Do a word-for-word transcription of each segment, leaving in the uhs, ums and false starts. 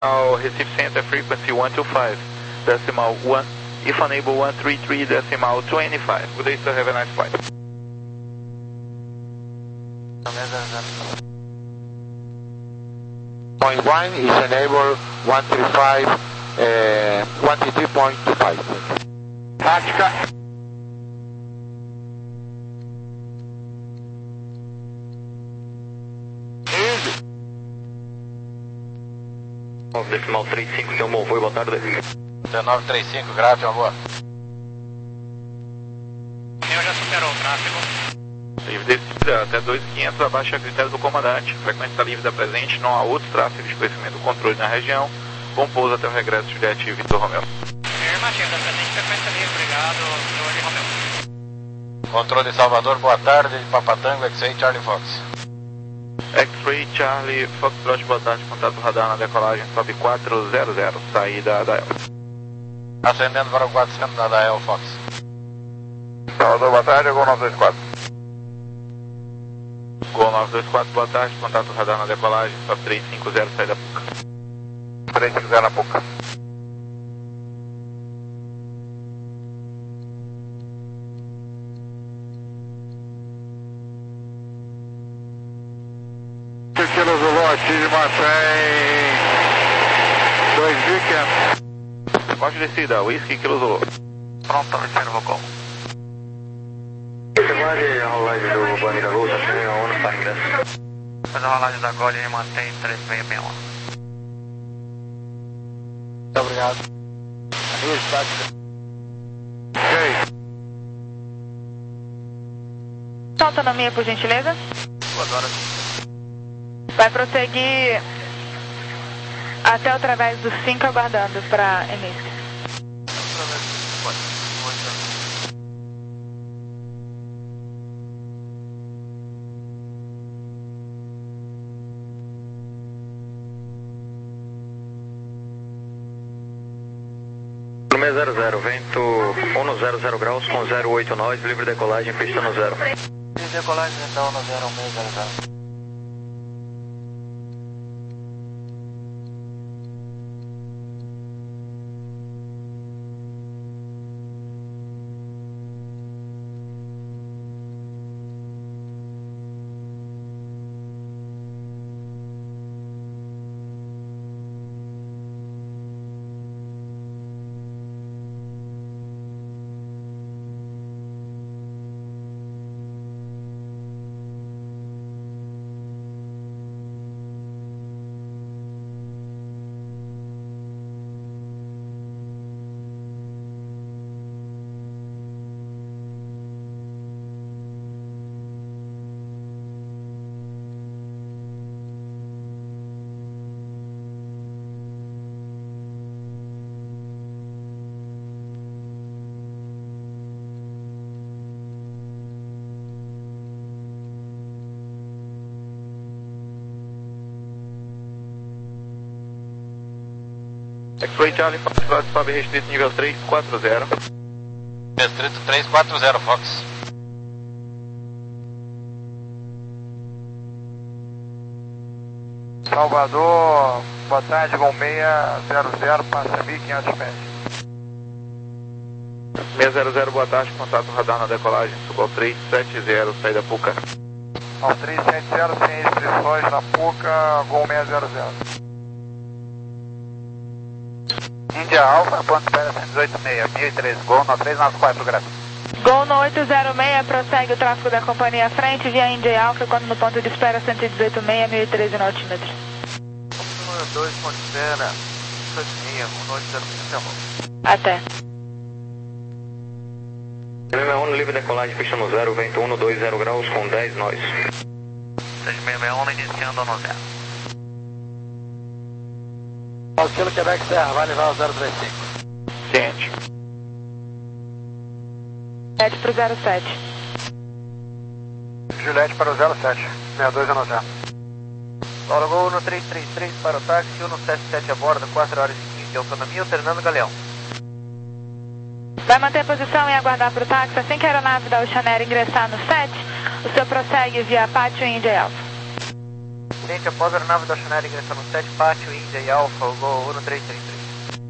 Now Recife Center frequency one two five, decimal one, if unable one three three, decimal twenty-five. Good day, sir, have a nice flight. Point one is enable one three five, uh, one three three point two five. Tática. Decimal trinta e cinco, Telmo, foi, boa tarde. dezenove trinta e cinco, grave, alô. Eu já superou o tráfego. Livre descida até dois mil e quinhentos, abaixo a critério do comandante. Frequência livre da presente, não há outros tráfegos de conhecimento do controle na região. Bom pouso até o regresso, Juliette Vitor Romeu. Afirmativo, da presente, frequência livre, obrigado, Jorge Romeu. Controle Salvador, boa tarde, Papatango, X-Ray, Charlie Fox. X-Ray Charlie Foxtrot, boa tarde, contato radar na decolagem, sobe quatrocentos, saída da E L. Ascendendo para o quatrocentos da E L, Fox. Salvador, boa tarde, Gol nove dois quatro. Gol nove dois quatro, boa tarde, contato radar na decolagem, sobe trezentos e cinquenta, saída da Puca. trezentos e cinquenta na Puca. Kilo Zulu, ative marcha em dois mil e quinhentos. Corte de descida, Whisky Kilo Zulu. Pronto, reserva o gol. Você pode a rolagem do Bandeira Gol, tá chegando a ONU para ingresso. Faz a rolagem da Gol e mantém três seis seis um. Muito obrigado. Anis, tática. Ok. Sua autonomia, por gentileza. Agora Vai prosseguir até através do cinco, aguardando para Enis. zero zero, vento cento zero graus com zero oito nós, livre decolagem, pista no zero. Livre decolagem, então, no zero um seis zero zero. X-Ray Charlie Foxtrot, sobe restrito nível três quatro zero. Restrito três quatro zero, Fox. Salvador, boa tarde, Gol seis zero zero, passa mil e quinhentos pés. seis zero zero, boa tarde, contato radar na decolagem, Gol três sete zero, saída Puca. Ao três sete zero, sem restrições na Puca, Gol seis zero zero. Índia Alfa, ponto espera cento e dezoito seis, mil e treze, Gol no três nove quatro, graças. Gol no oito zero seis, prossegue o tráfego da companhia à frente via Índia Alfa, quando no ponto de espera cento e dezoito seis, mil e treze nautímetros. Número dois, ponto espera, cento e dezoito seis, um oito zero seis, Até. M um, livre decolagem, pista no zero, vento cento e vinte graus com dez nós. seis seis seis um, iniciando no zero. Kilo Quebec Serra, vai levar o zero três cinco. Ciente. Juliette para o zero sete. Juliette para o zero sete, seis dois zero zero. Paulo Gol no três três três para o táxi, um sete sete a bordo, quatro horas e quinze de autonomia, alternando Galeão. Vai manter a posição e aguardar para o táxi. Assim que a aeronave da Oceanair ingressar no sete, o senhor prossegue via Pátio Índia Alfa. Cliente, após a aeronave da Chanel ingressando no sete, pátio Índia e Alfa, o Gol um três três três.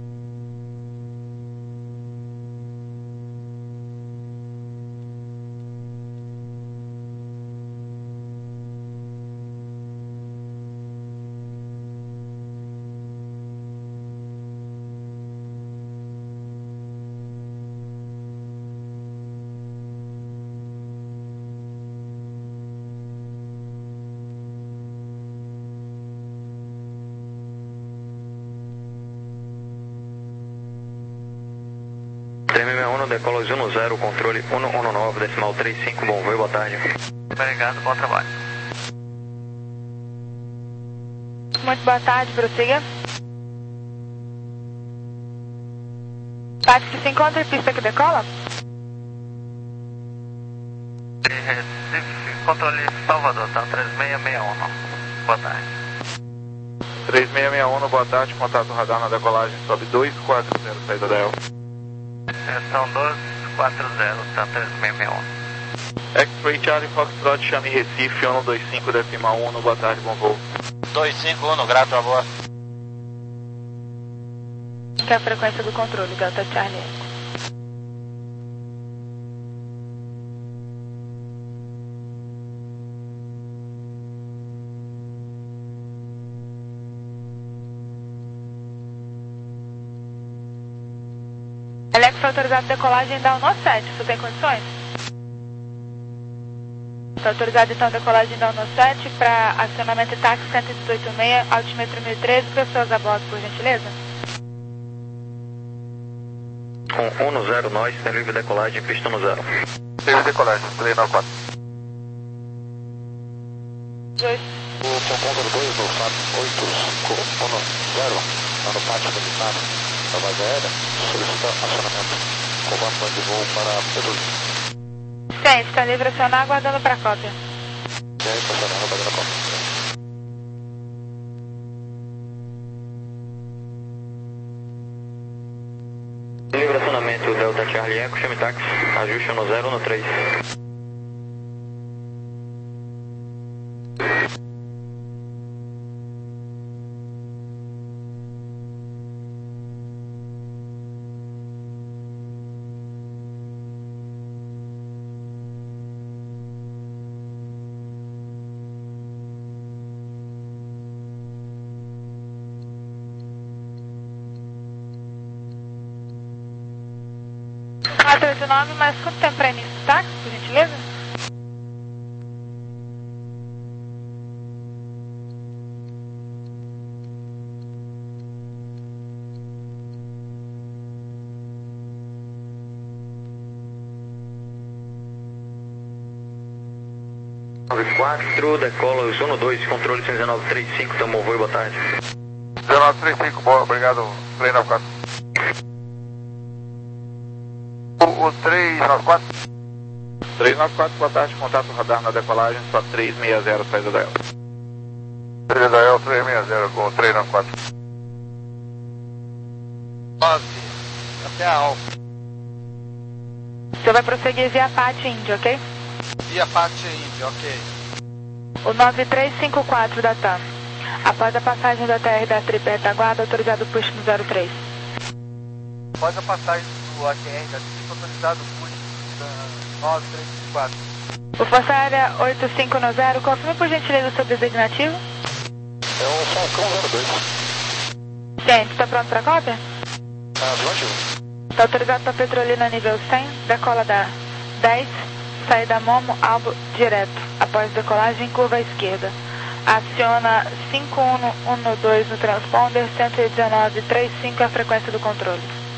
três seis um, decola um zero, controle um um nove, decimal três cinco, bom voo, boa tarde. Obrigado, bom trabalho. Muito boa tarde, prossiga. Táxi se encontra em pista que decola? Recife, controle Salvador, tá? três seis seis um, boa tarde. três seis seis um, boa tarde, contato radar na decolagem, sobe dois quatro zero, saída da Elfa. São doze quatro zero, tá? três seis seis um. X-Ray Charlie Foxtrot, chame Recife, um dois cinco, decimal um, boa tarde, bom voo. dois cinco um, grato a voz. Que é a frequência do controle, Delta Charlie Echo. Alex foi autorizado a decolagem da Uno sete, você tem condições? Está autorizado então a decolagem da Uno sete para acionamento táxi cento e dezoito seis, altímetro mil e treze, pessoas a bordo, por gentileza? Com um zero, nós, tem livre decolagem, pista no zero. Livre decolagem, três nove quatro. Dois. O Concon dois, no F A B oito um zero, lá no pátio militar da base aérea, solicita acionamento. Comando de voo para Petrolina. Sim, está livre acionar, aguardando para a cópia. E aí, estacionando, aguardando a cópia. Livre acionamento Delta Charlie Echo, chame táxi, ajuste no zero no três. quatro oito nove, mas quanto tempo para início do táxi, por gentileza? nove quatro, decola os um dois, controle cento e dezenove trinta e cinco, tomou voo, boa tarde. dezenove trinta e cinco, boa, obrigado, três nove quatro. O três nove quatro. três nove quatro, boa tarde, contato radar na decolagem, só três seis zero, saída da Elfa. Saída da Elfa, três seis zero, com três nove quatro. nove, até a Alfa. Você vai prosseguir via Pátio Índia, ok? Via Pátio Índia, ok. O nove três cinco quatro da TAM. Após a passagem da T R da Trip Retaguarda, autorizado push no zero três. Após a passagem do A T R da Trip, autorizado push da nove três cinco quatro. O Força Aérea oito cinco nove zero, confirme por gentileza o seu designativo. É o Falcão zero dois. Gente, está pronto para a cópia? Ah, viu? Está autorizado para Petrolina nível cem, decola da dez, saída Momo, Albo, direto. Após decolagem, curva à esquerda. Aciona cinco um um dois no transponder, cento e dezenove trinta e cinco é a frequência do controle.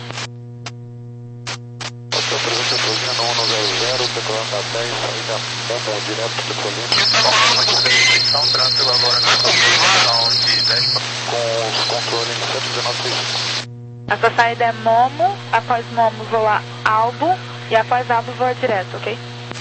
Petrolina no um zero zero, decolando da dez, saída Momo, direto, Petrolina. Então, trânsito agora na posição de dez. Com os controles cento e dezenove trinta e cinco. A sua saída é Momo, após Momo voa Albo e após Albo voa direto, ok?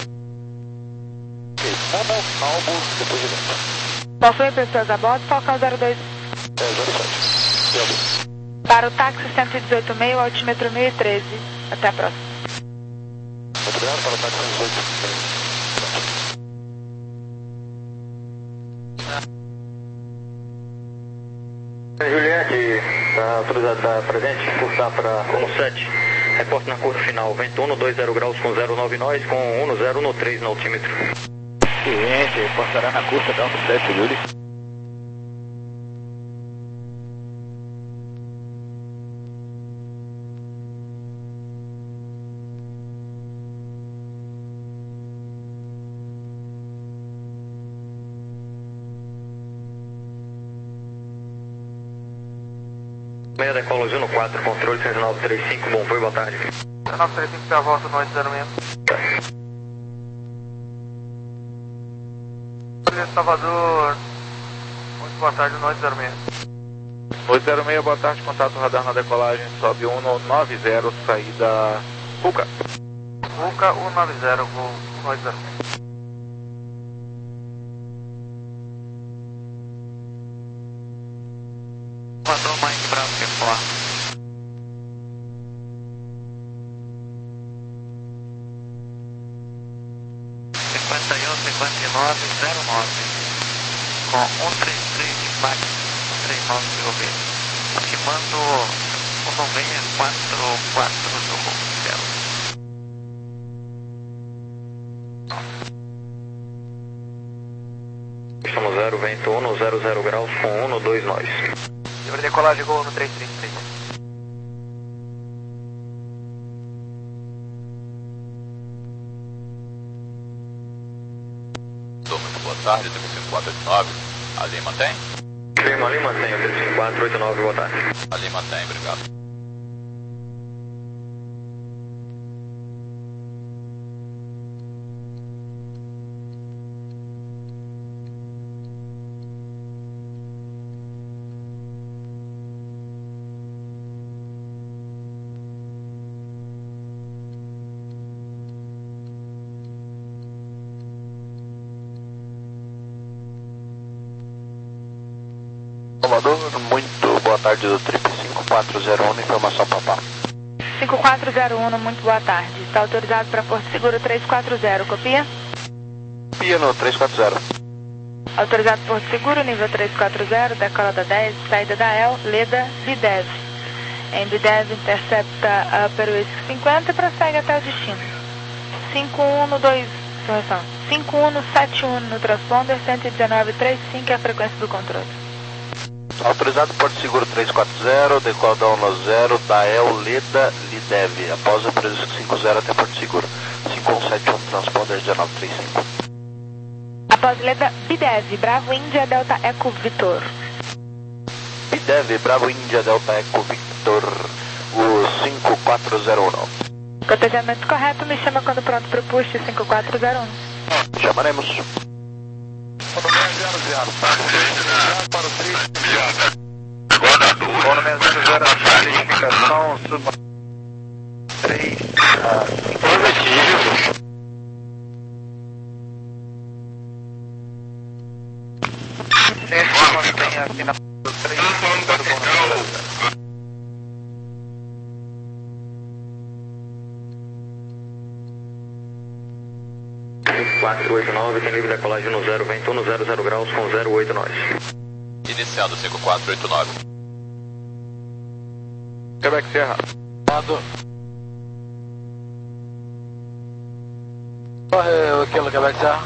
Ok, Momo, Albo, depois direto. Confirme pessoas a bordo, Falcão zero dois. É, zero sete. Zero. Para o táxi cento e dezoito seis, altímetro mil e treze. Até a próxima. Muito obrigado, para o táxi cento e dezoito. Juliette, tá autorizado, tá presente, cursar para um sete. Reporte na curva final, vento um dois zero graus com zero nove nós, com um zero no três no altímetro. Ciente, reportará na curva da um sete, Yuri. Meia decola Juno quatro, controle cento e nove trinta e cinco, bom voo, boa tarde. cento e nove trinta e cinco para a volta no oito zero seis. Salvador, muito boa tarde no oito zero seis. oito zero seis, boa tarde, contato radar na decolagem, sobe um nove zero, saída Fuca. Fuca um nove zero, voo oito zero seis. Mandou Mike Bravo reforma. cinquenta e um, cinquenta e nove, zero nove. Com um três três de Max, um três nove de O B. Aproximando o noventa e quatro quatro do Céu. Estamos zero, vento um zero zero graus com um dois nós. Livre decolagem, gol no três três três. Muito boa tarde, temos cinco quatro oito nove. Ali mantém? Lima, Lima, tem o três cinco quatro oito nove, boa tarde. Ali mantém, obrigado. Salvador, muito boa tarde do trip cinco quatro zero um, informação papá. cinco quatro zero um, muito boa tarde. Está autorizado para Porto Seguro três quatro zero, copia? Copia no três quatro zero. Autorizado Porto Seguro, nível três quatro zero, decola da dez, saída da El, Leda, Bidev. Em Bidev, intercepta a Peruísque cinquenta e prossegue até o destino. cinco um no dois, correção, cinco um no sete um no transponder, cento e dezenove vírgula trinta e cinco é a frequência do controle. Autorizado Porto Seguro três quatro zero, decola da um zero, da El, Leda, Lidev. Após a Peruísque cinquenta até Porto Seguro. cinco um sete um, transponder dezenove trinta e cinco. Após Leda, Bidev, Bravo Índia, Delta Eco Vitor. Bidev, Bravo Índia, Delta Eco Victor, o cinco quatro zero um. Cotejamento correto, me chama quando pronto para o push cinco quatro zero um. Chamaremos. Para o três. Bom, no meio zero zero, a identificação, suba três, positivo. Sempre mantenha aqui na três, quatro oito nove, tem livre decolagem no zero, vento um zero zero graus com zero oito nós. Iniciando cinco quatro oito nove. Quebec Serra. Dado. Corre aquilo, Quebec Serra.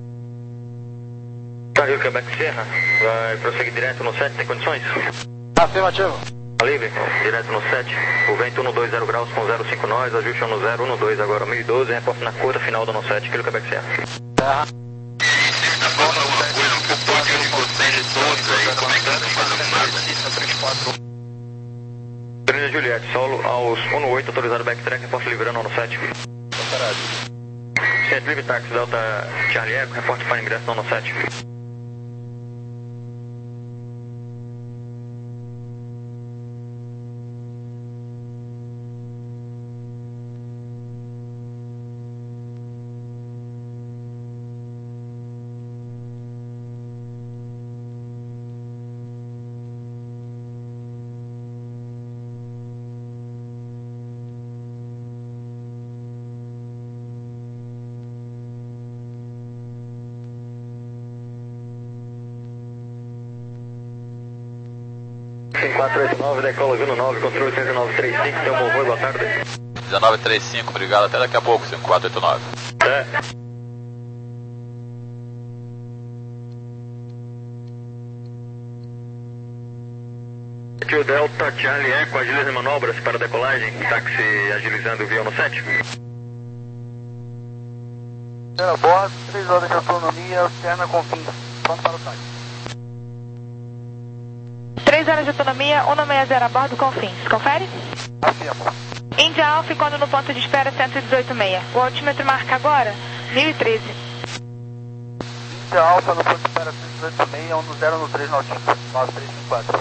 Caiu Quebec Serra, vai prosseguir direto no sete, tem condições? Afirmativo. Tá livre, direto no sete, o vento um dois zero graus com zero cinco nós, ajuste no zero um dois agora, mil e doze, reporte na curta final do no sete, aquilo Quebec Serra. Terra. Trinidad Juliette, solo aos um oito, autorizado backtrack, reporte livrando no sete. Centro livre táxi, Delta Charlie Eco, reporte para ingresso no sete. cinco quatro oito nove, decola vindo nove, controle cento e nove trinta e cinco, tem um bom voo, boa tarde. dezenove trinta e cinco, obrigado, até daqui a pouco, cinco quatro oito nove. É. Aqui o Delta Charlie Eco, agiliza manobras para decolagem, táxi agilizando o avião no sete. A bordo, três horas de autonomia, Oceana com fim. Pronto para o táxi. três horas de autonomia, cento e sessenta a bordo com fins. Confere? Afirmo. Índia Alfa ficando no ponto de espera cento e dezoito vírgula seis. O altímetro marca agora mil e treze. Índia Alfa no ponto de espera cento e dezoito vírgula seis, um zero no três no altímetro. nove três cinco quatro.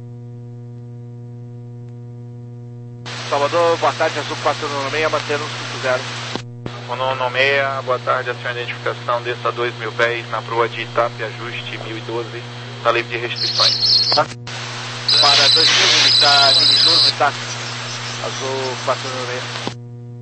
Salvador, boa tarde, Azul quatro nove seis, mantendo cinco zero. um nove seis, boa tarde, acione a identificação, desça a dois mil pés na proa de Itape, ajuste mil e doze, está livre de restrições. Para dois mil, está mil e doze, tá? Azul quatro nove seis.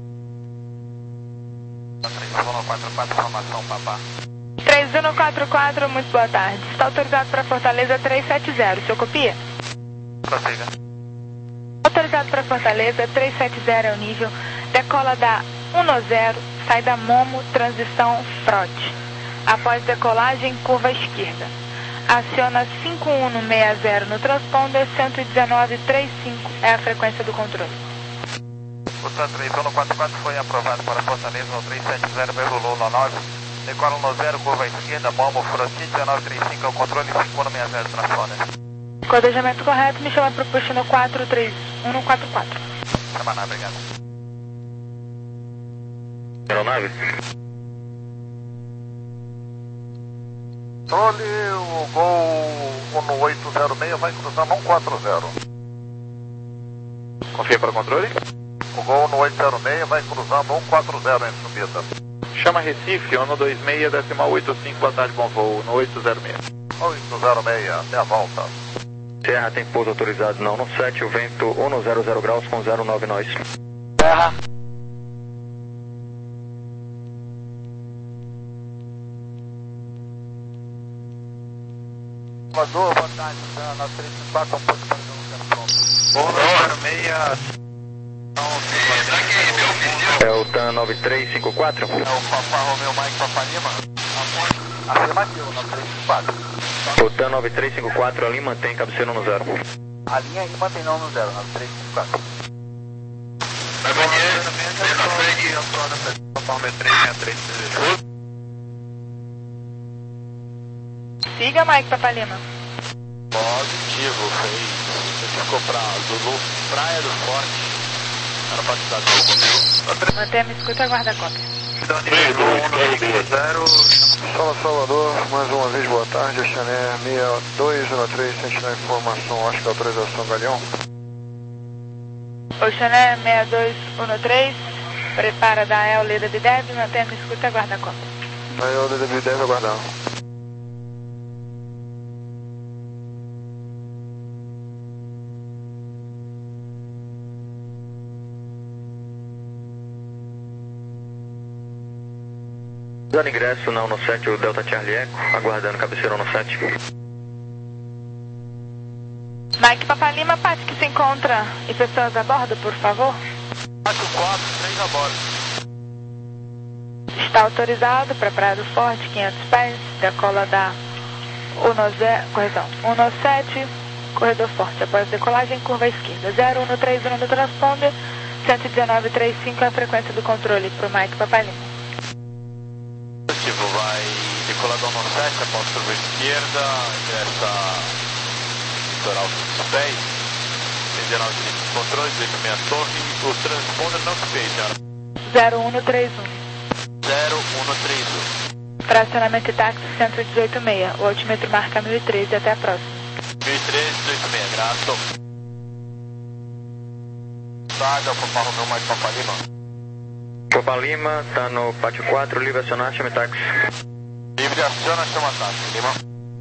três um quatro quatro, formação, papá. três um quatro quatro, muito boa tarde. Está autorizado para Fortaleza trezentos e setenta. O senhor copia? Prossiga. Autorizado para Fortaleza trezentos e setenta é o nível. Decola da um zero, sai da Momo, transição Frote. Após decolagem, curva esquerda. Aciona cinco um seis zero no transponder, cento e dezenove vírgula trinta e cinco é a frequência do controle. O TAN três um quatro quatro foi aprovado para Fortaleza no trezentos e setenta, regulou no nove. Decola no zero, curva esquerda, Momo, Frote, dezenove trinta e cinco é o controle, cinco um seis zero transponder. Codejamento correto, me chama para o push no quatro três um quatro quatro. Samaná, obrigado. Aeronave. Controle, o Gol um oito zero seis vai cruzando um quatro zero. Confia para o controle. O Gol um oito zero seis vai cruzando um quatro zero em subida. Chama Recife, um dois seis, decimal oito cinco, boa tarde, bom voo, no oito zero seis. oito zero seis, até a volta. Serra tem pouso autorizado não no sete, o vento um zero zero graus com zero nove nós. Terra. Salvador, boa tarde, na três cinco quatro, um ponto para o pronto. um zero seis, É o TAN nove três cinco quatro. é o Papá Romeu Mike Papá Lima. Afirmativo, nove três cinco quatro. O TAN nove três cinco quatro ali mantém cabeceira no zero. A linha e mantém não no zero, nove três cinco quatro. Siga, Mike Papalima. Positivo, fez. Ficou pra Zulu, Praia do Forte. Era pra cidade do Zulu. Mantenha a escuta e aguarda a cópia. Fala Salvador, mais uma vez boa tarde, Chané seis dois zero três, sentinela informação, acho que autorização Galeão. Oxané seis dois um três, prepara da E L Leda Bidev, mantenha a escuta e aguarda a cópia. Aí o D W deve aguardar. Dando ingresso não no sete, o Delta Charlie Eco, aguardando cabeceirão no sete. Mike Papalima, parte que se encontra e pessoas a bordo, por favor. quatro quatro, três a bordo. Está autorizado para Praia do Forte, quinhentos pés, decola da um zero, correção, um sete, corredor forte. Após decolagem, curva esquerda, zero um três um no transponder, cento e dezenove vírgula trinta e cinco é a frequência do controle para o Mike Papalima. Positivo, vai decolador no sete, após curva esquerda, ingressa litoral dos pés, dezenove trinta e cinco controle, dezoito seis torre, o transponder não se fez, senhora. zero um três um. zero um três um. Fracionamento e táxi cento e dezoito vírgula seis, o altímetro marca mil e treze, até a próxima. mil e treze, dezoito seis, graças. Tarde, é o Papá Romeu Mike Papá Lima. Papá Lima, tá no pátio quatro, livre acionar, chame táxi. Livre aciona, chama táxi, Lima.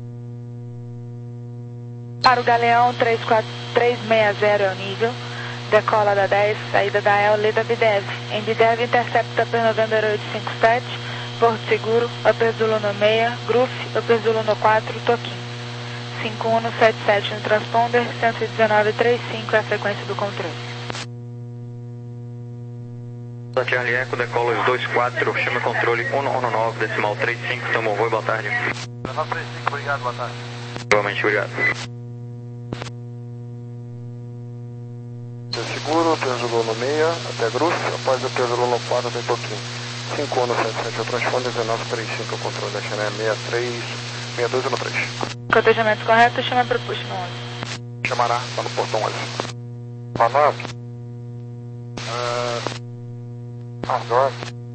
Para o Galeão três quatro três seis zero é o nível, decola da dez, saída da E L Leda Bidev. Em Bidev, intercepta Upper November oito cinco sete, Porto Seguro, Upper Zulu no seis, Gruf, Upper Zulu no quatro, Toquim. cinco um sete sete no transponder, cento e dezenove trinta e cinco é a frequência do controle. Charlie Eco, decola os dois quatro, chama controle um um nove, decimal trinta e cinco, tomou voo, boa tarde. nove três cinco, obrigado, boa tarde. Igualmente, obrigado. Seguro, peso no meia, até grosso, após o peso no quatro, tem pouquinho. cinco um sete sete, o transponder, dezenove trinta e cinco, o controle da China é sessenta e três, sessenta e dois um três. Cotejamento correto, chama para push no onze. Chamará, está no portão onze. Manobra. Uh, agora.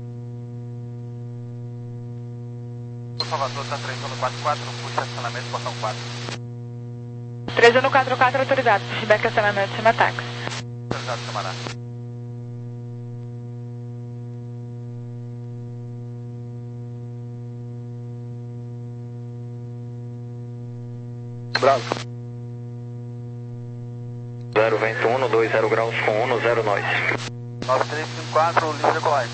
O Salvador está três um quatro quatro, puxa acionamento, portão quatro. três um quatro quatro autorizado, pushback acionamento, chama táxi. Autorizado, chamará. Bravo. zero vento um, dois zero graus com um zero nós. nove três cinco quatro, livre decolagem.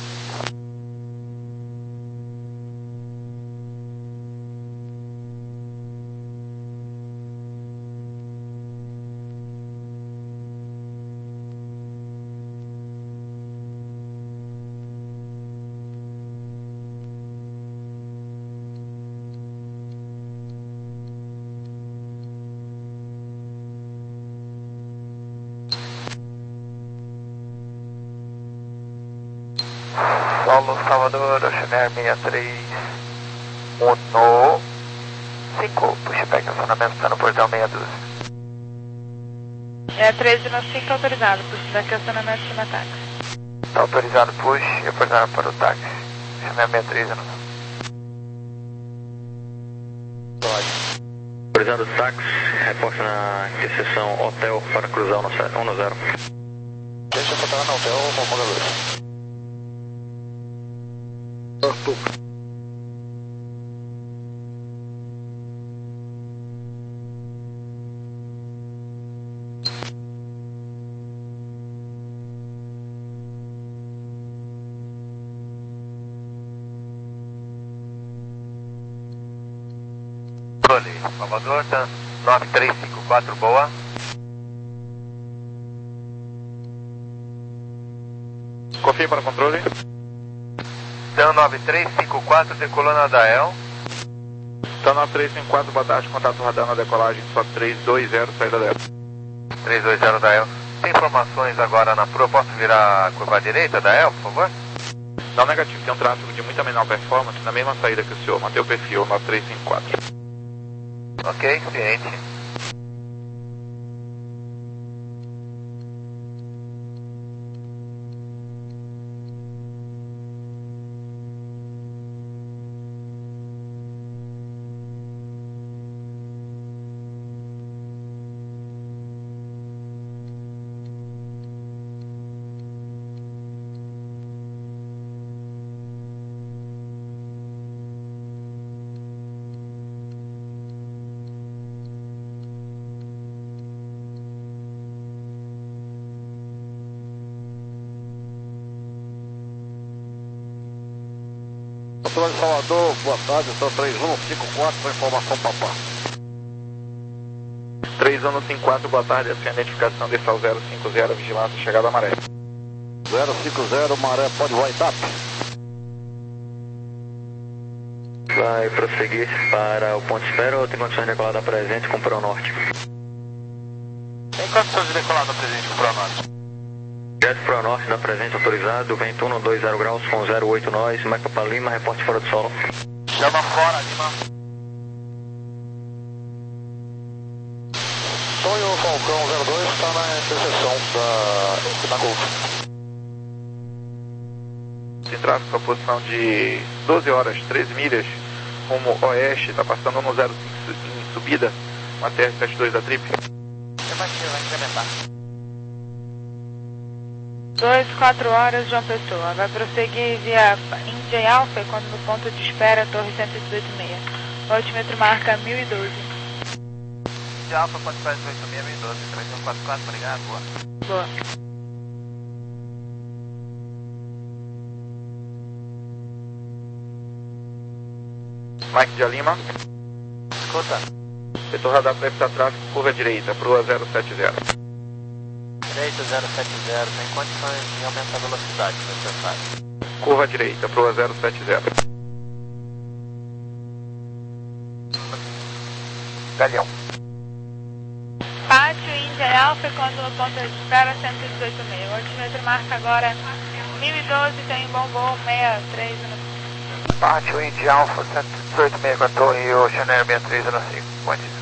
Solo Salvador, Oceaner sessenta e três um cinco, pushback acionamento, está no portão meia dúzia. É três um cinco autorizado, pushback acionamento, chama táxi. Está autorizado push e reportado para o táxi. Oceaner sessenta e três um. Autorizado táxi, reporte na interseção hotel para cruzar o um zero. Deixa eu botar no hotel, vamos ver. Arthur. Salvador, tá nove três cinco quatro, boa. Confirma para controle. Dan nove três cinco quatro, decolou na Dael. Dan nove três cinco quatro, boa tarde, contato radar na decolagem, só três dois zero, saída dela. três dois zero Dael. Tem informações agora na Pro, posso virar a curva à direita, Dael, por favor? Não, negativo, tem um tráfego de muita menor performance na mesma saída que o senhor, mantém o perfil nove três cinco quatro. Ok, ciente. Controle de Salvador, boa tarde, sou três um cinco quatro, com informação papá. três um cinco quatro, boa tarde, essa é a identificação desse ao zero cinco zero, vigilância, chegada à maré. zero cinco zero, maré, pode voar etapa. Vai prosseguir para o ponto de espera ou tem condições de decolada presente com o Pro Norte? Tem condições de decolada presente com o Pro Norte? Jet Pro Norte, da presente autorizado, vento um, dois zero graus com zero oito nós, Meca para Lima, reporte fora do solo. Chama fora, Lima. Sonho Falcão zero dois está na interseção da, da Golf. Tem tráfego com a posição de doze horas, treze milhas, rumo oeste, está passando no zero cinco em subida, uma T R setenta e dois da Trip. Vai incrementar. dois, quatro horas, João Pessoa. Vai prosseguir via Índia e Alfa, quando no ponto de espera, Torre cento e dezoito e meia. O altímetro marca mil e doze. De Alfa, pode fazer dezoito e meia, mil e doze. três um quatro quatro, obrigado, boa. Boa. Mike de Lima. Escuta. Setor radar para evitar tráfego, curva direita, Proa zero sete zero. Direita zero sete zero, tem condições de aumentar a velocidade necessária. Curva direita, Proa zero sete zero. Galeão. Pátio Índia Alfa, quando no ponto de espera cento e dezoito meio. O altímetro marca agora mil e doze, tem um bom voo, sessenta e três minutos. Pátio Índia Alfa, cento e dezoito meio com a torre e o Channel sessenta e três zero cinco. Bom dia.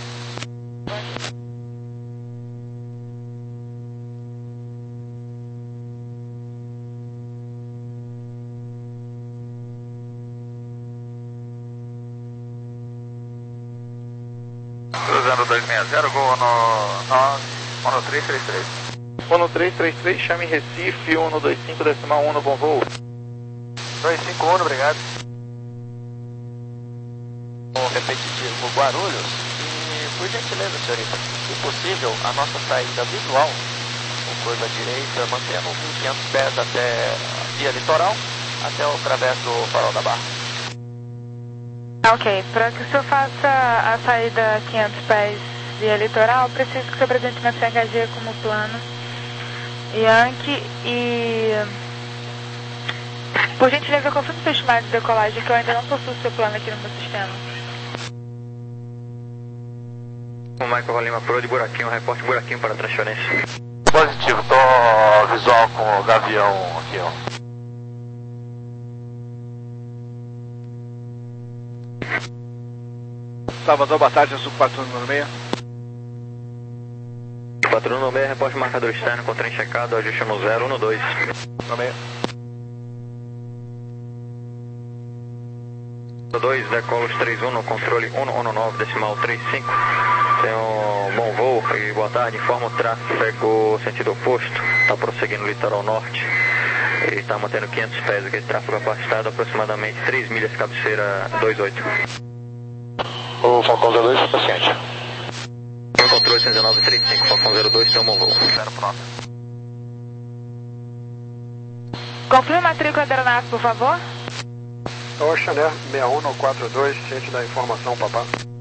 Cruzando dois seis zero, gol no nove, um três três três. um três três três, chame Recife, um dois cinco decimal um, bom voo. dois cinco um, obrigado. Um repetitivo Guarulhos. E, por gentileza, senhorita, se possível, a nossa saída visual, com curva direita, mantendo mil e quinhentos pés até a via litoral, até o travesso do Farol da Barra. Ok, para que o senhor faça a saída a quinhentos pés via litoral, preciso que o senhor apresente uma C H G como plano, Yankee e... Por gentileza, confirme o seu estimado de decolagem, que eu ainda não possuo o seu plano aqui no meu sistema. O Michael Lima Pro de buraquinho, reporte buraquinho para transferência. Positivo, tô visual com o Gavião aqui, ó. Salvador, boa tarde, eu sou o patrulho número seis. Patrulho número seis, reporte marcador externo com trem checado, ajuste no zero um dois. Número dois, decolos três um, controle um um nove, decimal três cinco. Tenha um bom voo e boa tarde, informa o tráfego sentido oposto, está prosseguindo no litoral norte. Ele está mantendo quinhentos pés, aquele tráfego afastado, aproximadamente três milhas, cabeceira dois oito. O Falcão zero dois, paciente. No controle cento e nove trinta e cinco, Falcão zero dois, tem um bom voo. Zero pronto. Confirme a matrícula da aeronave, por favor. Ocean Air seis um quatro dois, ciente da informação, papá.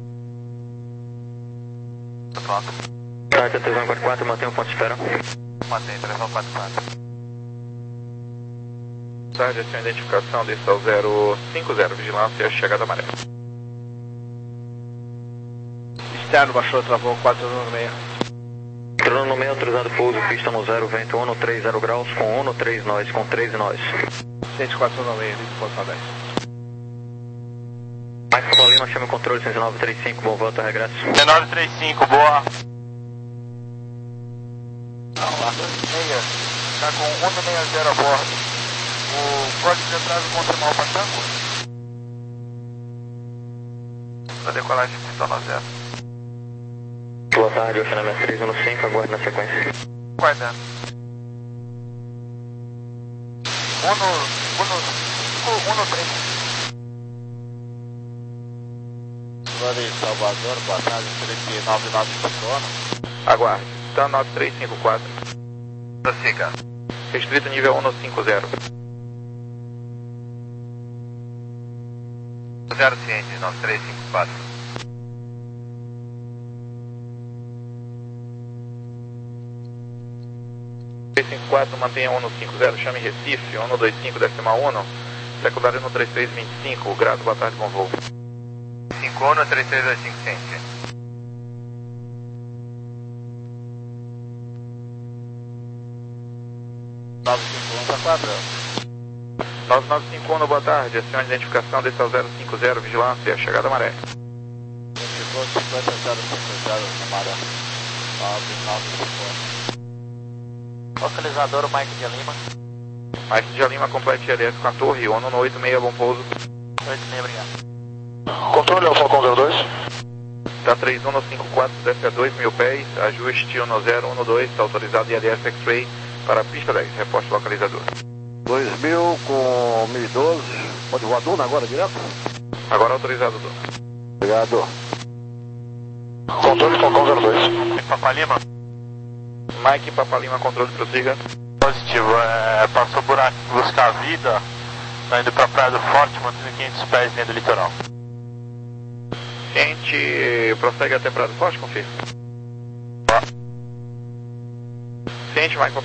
Pronto. Carta três um quatro quatro, mantém o ponto de espera. Mantém, três um quatro quatro. Tarde, essa é a identificação desse ao zero cinco zero, vigilância, chegada amarela. externo, baixou, travou, quatro um seis. Trono no meio, autorizado pouso, pista no zero, vento um três zero graus, com um três nós, com três nós. cento e quatro um seis, ponto dez. Mike Paulino, chame o controle cento e nove trinta e cinco, bom volta, regresso. cento e nove trinta e cinco, boa. Meia, está com um seis zero a bordo. O código de atraso confirmar o Patango? Da decolagem, pistão no zero. Boa tarde, oceanamento três um cinco, aguarde na sequência. Guardando. Uno, uno, cinco, uno, três. Flores Salvador, boa tarde, Felipe nove nove cinco. Aguarde, está nove três cinco quatro. Prossiga. Restrito nível um cinco zero. Zero ciente, nove três cinco quatro. três cinco quatro, mantenha um cinco zero, chame Recife, um dois cinco decimal um, secundário no três três vinte e cinco, grado, boa tarde, bom voo. cinco um, três três dois cinco, ciente. nove cinco um para quatro. nove nove cinco um, boa tarde, acione a identificação desse ao zero cinco zero, vigilância, chegada maré. Ficou cinquenta zero cinco zero, Maré. nove nove cinco um. Localizador, o Mike de Lima. Mike de Lima, complete L S com a torre, ONU no oito seis, bom pouso. oito seis, obrigado. Controle ao Falcão zero dois. Tá três um cinco quatro, desce a dois mil pés, ajuste um zero um dois, está autorizado I L S X-Ray para a pista dez, reposte localizador. dois mil com mil e doze, pode voar Duna agora direto? Agora autorizado, Duna. Obrigado. Controle Falcão zero dois. Papa Lima. Mike Papa Lima, controle, prossiga. Positivo, é, passou buraco buscar a vida, tá indo pra Praia do Forte, mantendo quinhentos pés dentro do litoral. Ciente, prossegue até Prado Forte, confirma. Ciente, Michael